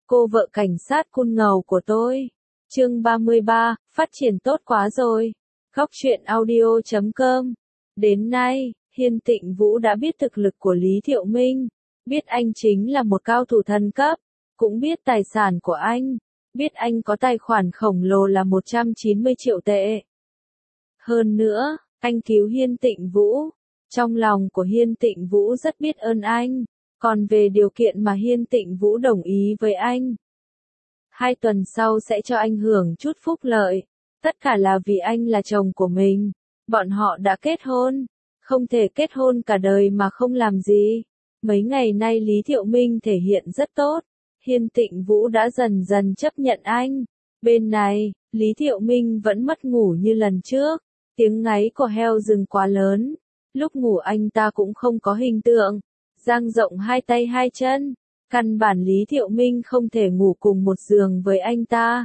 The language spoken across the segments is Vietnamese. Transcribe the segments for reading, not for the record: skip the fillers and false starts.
Cô vợ cảnh sát cun ngầu của tôi. Chương 33, phát triển tốt quá rồi. Góc truyện audio.com. Đến nay, Hiên Tịnh Vũ đã biết thực lực của Lý Thiệu Minh, biết anh chính là một cao thủ thần cấp, cũng biết tài sản của anh, biết anh có tài khoản khổng lồ là 190 triệu tệ. Hơn nữa, anh cứu Hiên Tịnh Vũ. Trong lòng của Hiên Tịnh Vũ rất biết ơn anh. Còn về điều kiện mà Hiên Tịnh Vũ đồng ý với anh, 2 tuần sau sẽ cho anh hưởng chút phúc lợi. Tất cả là vì anh là chồng của mình. Bọn họ đã kết hôn. Không thể kết hôn cả đời mà không làm gì. Mấy ngày nay Lý Thiệu Minh thể hiện rất tốt. Hiên Tịnh Vũ đã dần dần chấp nhận anh. Bên này, Lý Thiệu Minh vẫn mất ngủ như lần trước. Tiếng ngáy của heo rừng quá lớn. Lúc ngủ anh ta cũng không có hình tượng. Dang rộng 2 tay 2 chân. Căn bản Lý Thiệu Minh không thể ngủ cùng một giường với anh ta.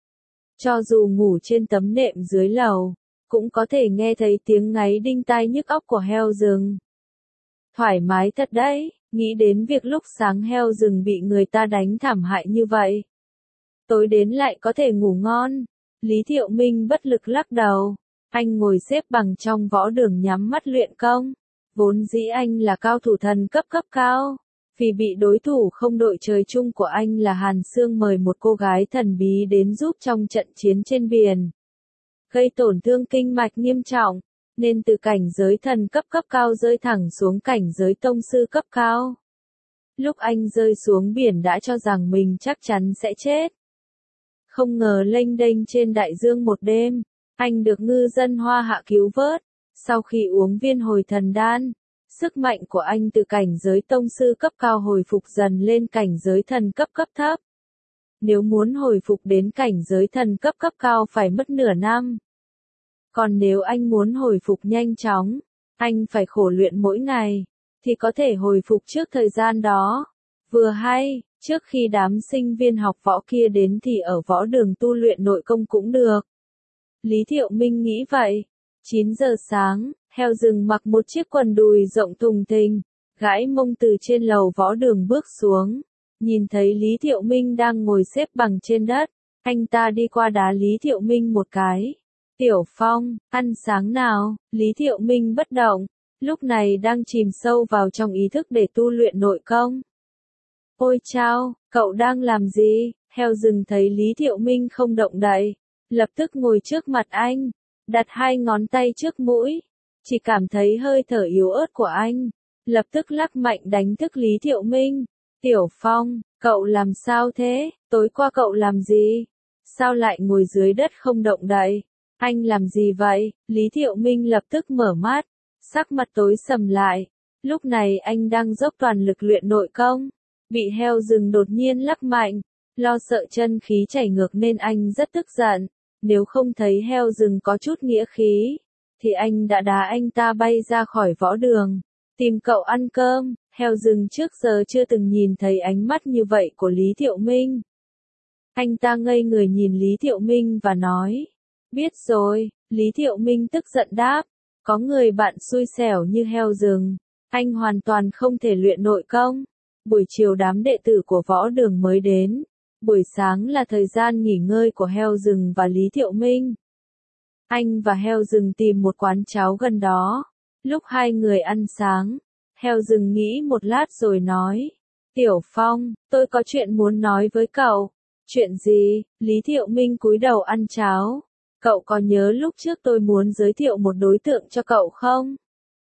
Cho dù ngủ trên tấm nệm dưới lầu, cũng có thể nghe thấy tiếng ngáy đinh tai nhức óc của heo rừng. Thoải mái thật đấy, nghĩ đến việc lúc sáng heo rừng bị người ta đánh thảm hại như vậy. Tối đến lại có thể ngủ ngon. Lý Thiệu Minh bất lực lắc đầu. Anh ngồi xếp bằng trong võ đường nhắm mắt luyện công. Vốn dĩ anh là cao thủ thần cấp cao. Vì bị đối thủ không đội trời chung của anh là Hàn Sương mời một cô gái thần bí đến giúp trong trận chiến trên biển, gây tổn thương kinh mạch nghiêm trọng, nên từ cảnh giới thần cấp cao rơi thẳng xuống cảnh giới tông sư cấp cao. Lúc anh rơi xuống biển đã cho rằng mình chắc chắn sẽ chết. Không ngờ lênh đênh trên đại dương một đêm, anh được ngư dân Hoa Hạ cứu vớt. Sau khi uống viên hồi thần đan, sức mạnh của anh từ cảnh giới tông sư cấp cao hồi phục dần lên cảnh giới thần cấp thấp. Nếu muốn hồi phục đến cảnh giới thần cấp cao phải mất nửa năm. Còn nếu anh muốn hồi phục nhanh chóng, anh phải khổ luyện mỗi ngày, thì có thể hồi phục trước thời gian đó. Vừa hay, trước khi đám sinh viên học võ kia đến thì ở võ đường tu luyện nội công cũng được. Lý Thiệu Minh nghĩ vậy. 9 giờ sáng, heo rừng mặc một chiếc quần đùi rộng thùng thình, gãi mông từ trên lầu võ đường bước xuống. Nhìn thấy Lý Thiệu Minh đang ngồi xếp bằng trên đất, anh ta đi qua đá Lý Thiệu Minh một cái. Tiểu Phong, ăn sáng nào? Lý Thiệu Minh bất động, lúc này đang chìm sâu vào trong ý thức để tu luyện nội công. Ôi chao, cậu đang làm gì? Heo rừng thấy Lý Thiệu Minh không động đậy, lập tức ngồi trước mặt anh, đặt 2 ngón tay trước mũi, chỉ cảm thấy hơi thở yếu ớt của anh, lập tức lắc mạnh đánh thức Lý Thiệu Minh. Tiểu Phong, cậu làm sao thế? Tối qua cậu làm gì? Sao lại ngồi dưới đất không động đậy? Anh làm gì vậy? Lý Thiệu Minh lập tức mở mắt, sắc mặt tối sầm lại. Lúc này anh đang dốc toàn lực luyện nội công, bị heo rừng đột nhiên lắc mạnh, lo sợ chân khí chảy ngược nên anh rất tức giận. Nếu không thấy heo rừng có chút nghĩa khí, thì anh đã đá anh ta bay ra khỏi võ đường, tìm cậu ăn cơm. Heo rừng trước giờ chưa từng nhìn thấy ánh mắt như vậy của Lý Thiệu Minh. Anh ta ngây người nhìn Lý Thiệu Minh và nói, biết rồi. Lý Thiệu Minh tức giận đáp, có người bạn xui xẻo như heo rừng, anh hoàn toàn không thể luyện nội công. Buổi chiều đám đệ tử của võ đường mới đến. Buổi sáng là thời gian nghỉ ngơi của heo rừng và Lý Thiệu Minh. Anh và heo rừng tìm một quán cháo gần đó. Lúc 2 người ăn sáng, heo rừng nghĩ một lát rồi nói, Tiểu Phong, tôi có chuyện muốn nói với cậu. Chuyện gì? Lý Thiệu Minh cúi đầu ăn cháo. Cậu có nhớ lúc trước tôi muốn giới thiệu một đối tượng cho cậu không?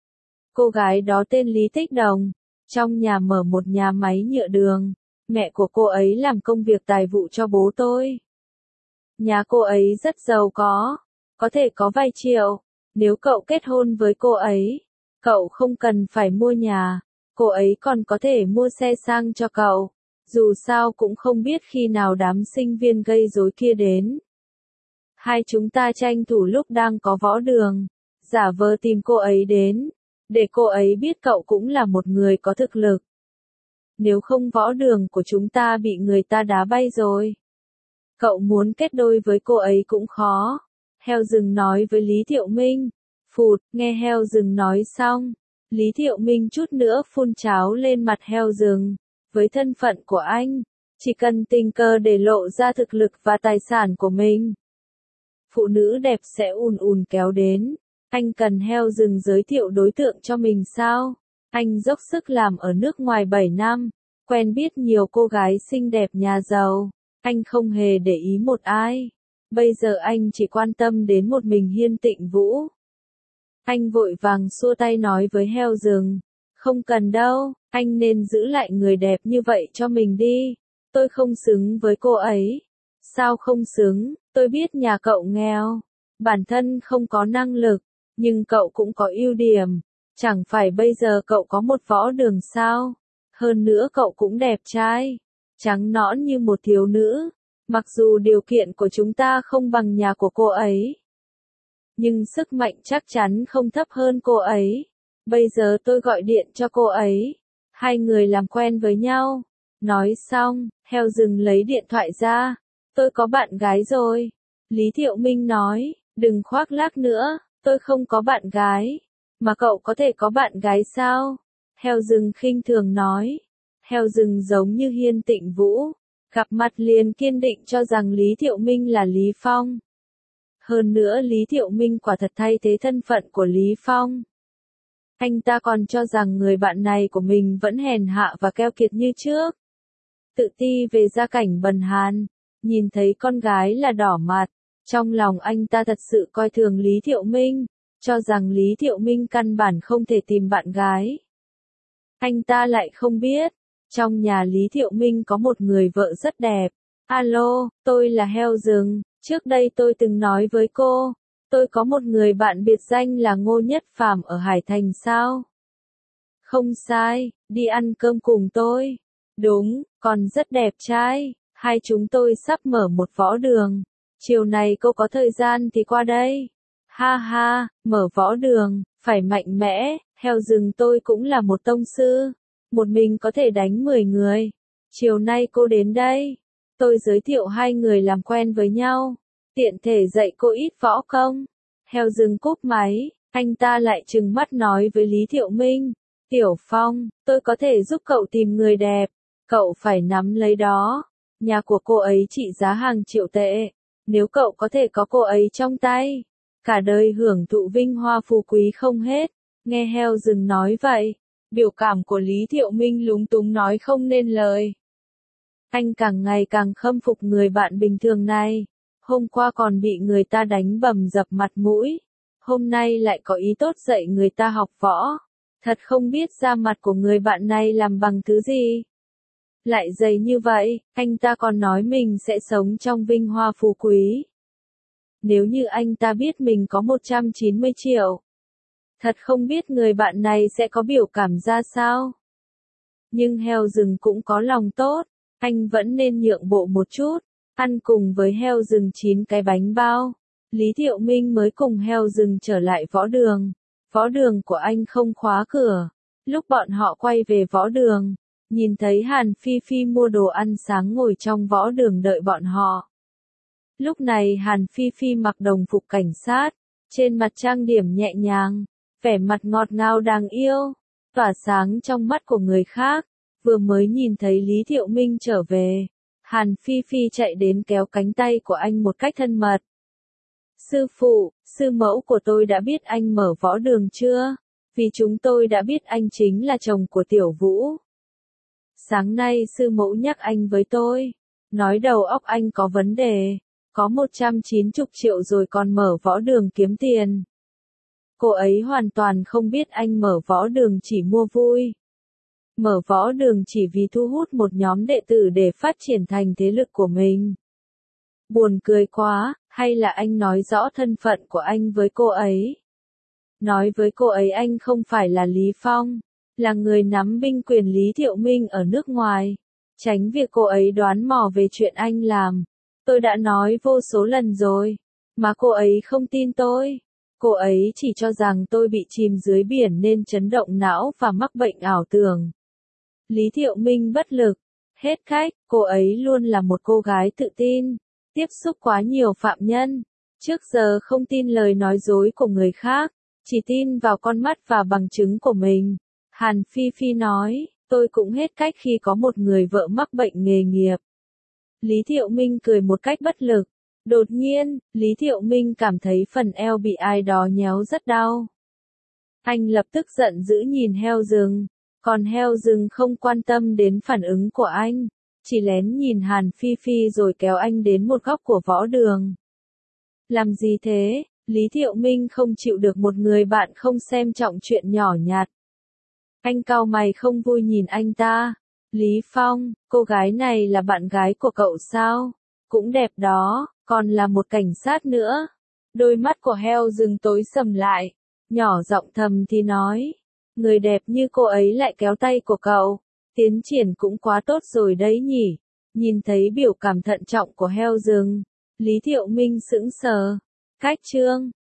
Cô gái đó tên Lý Tích Đồng, trong nhà mở một nhà máy nhựa đường. Mẹ của cô ấy làm công việc tài vụ cho bố tôi. Nhà cô ấy rất giàu có thể có vài triệu. Nếu cậu kết hôn với cô ấy, cậu không cần phải mua nhà, cô ấy còn có thể mua xe sang cho cậu. Dù sao cũng không biết khi nào đám sinh viên gây rối kia đến. Hai chúng ta tranh thủ lúc đang có võ đường, giả vờ tìm cô ấy đến, để cô ấy biết cậu cũng là một người có thực lực. Nếu không võ đường của chúng ta bị người ta đá bay rồi. Cậu muốn kết đôi với cô ấy cũng khó. Heo rừng nói với Lý Thiệu Minh. Phụt, nghe heo rừng nói xong, Lý Thiệu Minh chút nữa phun cháo lên mặt heo rừng. Với thân phận của anh, Chỉ cần tình cờ để lộ ra thực lực và tài sản của mình, phụ nữ đẹp sẽ ùn ùn kéo đến. Anh cần heo rừng giới thiệu đối tượng cho mình sao? Anh dốc sức làm ở nước ngoài 7 năm, quen biết nhiều cô gái xinh đẹp nhà giàu. Anh không hề để ý một ai. Bây giờ anh chỉ quan tâm đến một mình Hiên Tịnh Vũ. Anh vội vàng xua tay nói với heo rừng. Không cần đâu, anh nên giữ lại người đẹp như vậy cho mình đi. Tôi không xứng với cô ấy. Sao không xứng? Tôi biết nhà cậu nghèo, bản thân không có năng lực, nhưng cậu cũng có ưu điểm. Chẳng phải bây giờ cậu có một võ đường sao? Hơn nữa cậu cũng đẹp trai, trắng nõn như một thiếu nữ. Mặc dù điều kiện của chúng ta không bằng nhà của cô ấy, nhưng sức mạnh chắc chắn không thấp hơn cô ấy. Bây giờ tôi gọi điện cho cô ấy. Hai người làm quen với nhau. Nói xong, heo rừng lấy điện thoại ra. Tôi có bạn gái rồi. Lý Thiệu Minh nói, đừng khoác lác nữa, tôi không có bạn gái. Mà cậu có thể có bạn gái sao? Heo rừng khinh thường nói. Heo rừng giống như Hiên Tịnh Vũ, gặp mặt liền kiên định cho rằng Lý Thiệu Minh là Lý Phong. Hơn nữa Lý Thiệu Minh quả thật thay thế thân phận của Lý Phong. Anh ta còn cho rằng người bạn này của mình vẫn hèn hạ và keo kiệt như trước. Tự ti về gia cảnh bần hàn, nhìn thấy con gái là đỏ mặt. Trong lòng anh ta thật sự coi thường Lý Thiệu Minh, cho rằng Lý Thiệu Minh căn bản không thể tìm bạn gái. Anh ta lại không biết, trong nhà Lý Thiệu Minh có một người vợ rất đẹp. Alo, tôi là heo rừng, trước đây tôi từng nói với cô, tôi có một người bạn biệt danh là Ngô Nhất Phàm ở Hải Thành sao? Không sai, đi ăn cơm cùng tôi. Đúng, còn rất đẹp trai, hai chúng tôi sắp mở một võ đường. Chiều này cô có thời gian thì qua đây. Ha ha, mở võ đường, phải mạnh mẽ, heo rừng tôi cũng là một tông sư. Một mình có thể đánh 10 người. Chiều nay cô đến đây. Tôi giới thiệu hai người làm quen với nhau. Tiện thể dạy cô ít võ công. Heo rừng cúp máy, anh ta lại trừng mắt nói với Lý Thiệu Minh. Tiểu Phong, tôi có thể giúp cậu tìm người đẹp. Cậu phải nắm lấy đó. Nhà của cô ấy trị giá hàng triệu tệ. Nếu cậu có thể có cô ấy trong tay, cả đời hưởng thụ vinh hoa phú quý không hết. Nghe heo rừng nói vậy, biểu cảm của Lý Thiệu Minh lúng túng nói không nên lời. Anh càng ngày càng khâm phục người bạn bình thường này. Hôm qua còn bị người ta đánh bầm dập mặt mũi. Hôm nay lại có ý tốt dạy người ta học võ. Thật không biết da mặt của người bạn này làm bằng thứ gì. Lại dày như vậy, anh ta còn nói mình sẽ sống trong vinh hoa phú quý. Nếu như anh ta biết mình có 190 triệu. Thật không biết người bạn này sẽ có biểu cảm ra sao. Nhưng heo rừng cũng có lòng tốt, anh vẫn nên nhượng bộ một chút. Ăn cùng với heo rừng 9 cái bánh bao. Lý Thiệu Minh mới cùng heo rừng trở lại võ đường. Võ đường của anh không khóa cửa. Lúc bọn họ quay về võ đường, nhìn thấy Hàn Phi Phi mua đồ ăn sáng ngồi trong võ đường đợi bọn họ. Lúc này Hàn Phi Phi mặc đồng phục cảnh sát, trên mặt trang điểm nhẹ nhàng, vẻ mặt ngọt ngào đáng yêu, tỏa sáng trong mắt của người khác. Vừa mới nhìn thấy Lý Thiệu Minh trở về, Hàn Phi Phi chạy đến kéo cánh tay của anh một cách thân mật. Sư phụ, sư mẫu của tôi đã biết anh mở võ đường chưa? Vì chúng tôi đã biết anh chính là chồng của Tiểu Vũ. Sáng nay sư mẫu nhắc anh với tôi, nói đầu óc anh có vấn đề, có 190 triệu rồi còn mở võ đường kiếm tiền. Cô ấy hoàn toàn không biết anh mở võ đường chỉ mua vui. Mở võ đường chỉ vì thu hút một nhóm đệ tử để phát triển thành thế lực của mình. Buồn cười quá, hay là anh nói rõ thân phận của anh với cô ấy? Nói với cô ấy anh không phải là Lý Phong, là người nắm binh quyền Lý Thiệu Minh ở nước ngoài. Tránh việc cô ấy đoán mò về chuyện anh làm. Tôi đã nói vô số lần rồi, mà cô ấy không tin tôi. Cô ấy chỉ cho rằng tôi bị chìm dưới biển nên chấn động não và mắc bệnh ảo tưởng. Lý Thiệu Minh bất lực. Hết cách, cô ấy luôn là một cô gái tự tin. Tiếp xúc quá nhiều phạm nhân. Trước giờ không tin lời nói dối của người khác. Chỉ tin vào con mắt và bằng chứng của mình. Hàn Phi Phi nói, tôi cũng hết cách khi có một người vợ mắc bệnh nghề nghiệp. Lý Thiệu Minh cười một cách bất lực. Đột nhiên, Lý Thiệu Minh cảm thấy phần eo bị ai đó nhéo rất đau. Anh lập tức giận dữ nhìn heo rừng, còn heo rừng không quan tâm đến phản ứng của anh, chỉ lén nhìn Hàn Phi Phi rồi kéo anh đến một góc của võ đường. Làm gì thế? Lý Thiệu Minh không chịu được một người bạn không xem trọng chuyện nhỏ nhặt. Anh cau mày không vui nhìn anh ta. Lý Phong, cô gái này là bạn gái của cậu sao? Cũng đẹp đó, còn là một cảnh sát nữa. Đôi mắt của heo rừng tối sầm lại, nhỏ giọng thầm thì nói. Người đẹp như cô ấy lại kéo tay của cậu. Tiến triển cũng quá tốt rồi đấy nhỉ. Nhìn thấy biểu cảm thận trọng của heo rừng, Lý Thiệu Minh sững sờ. Cách chương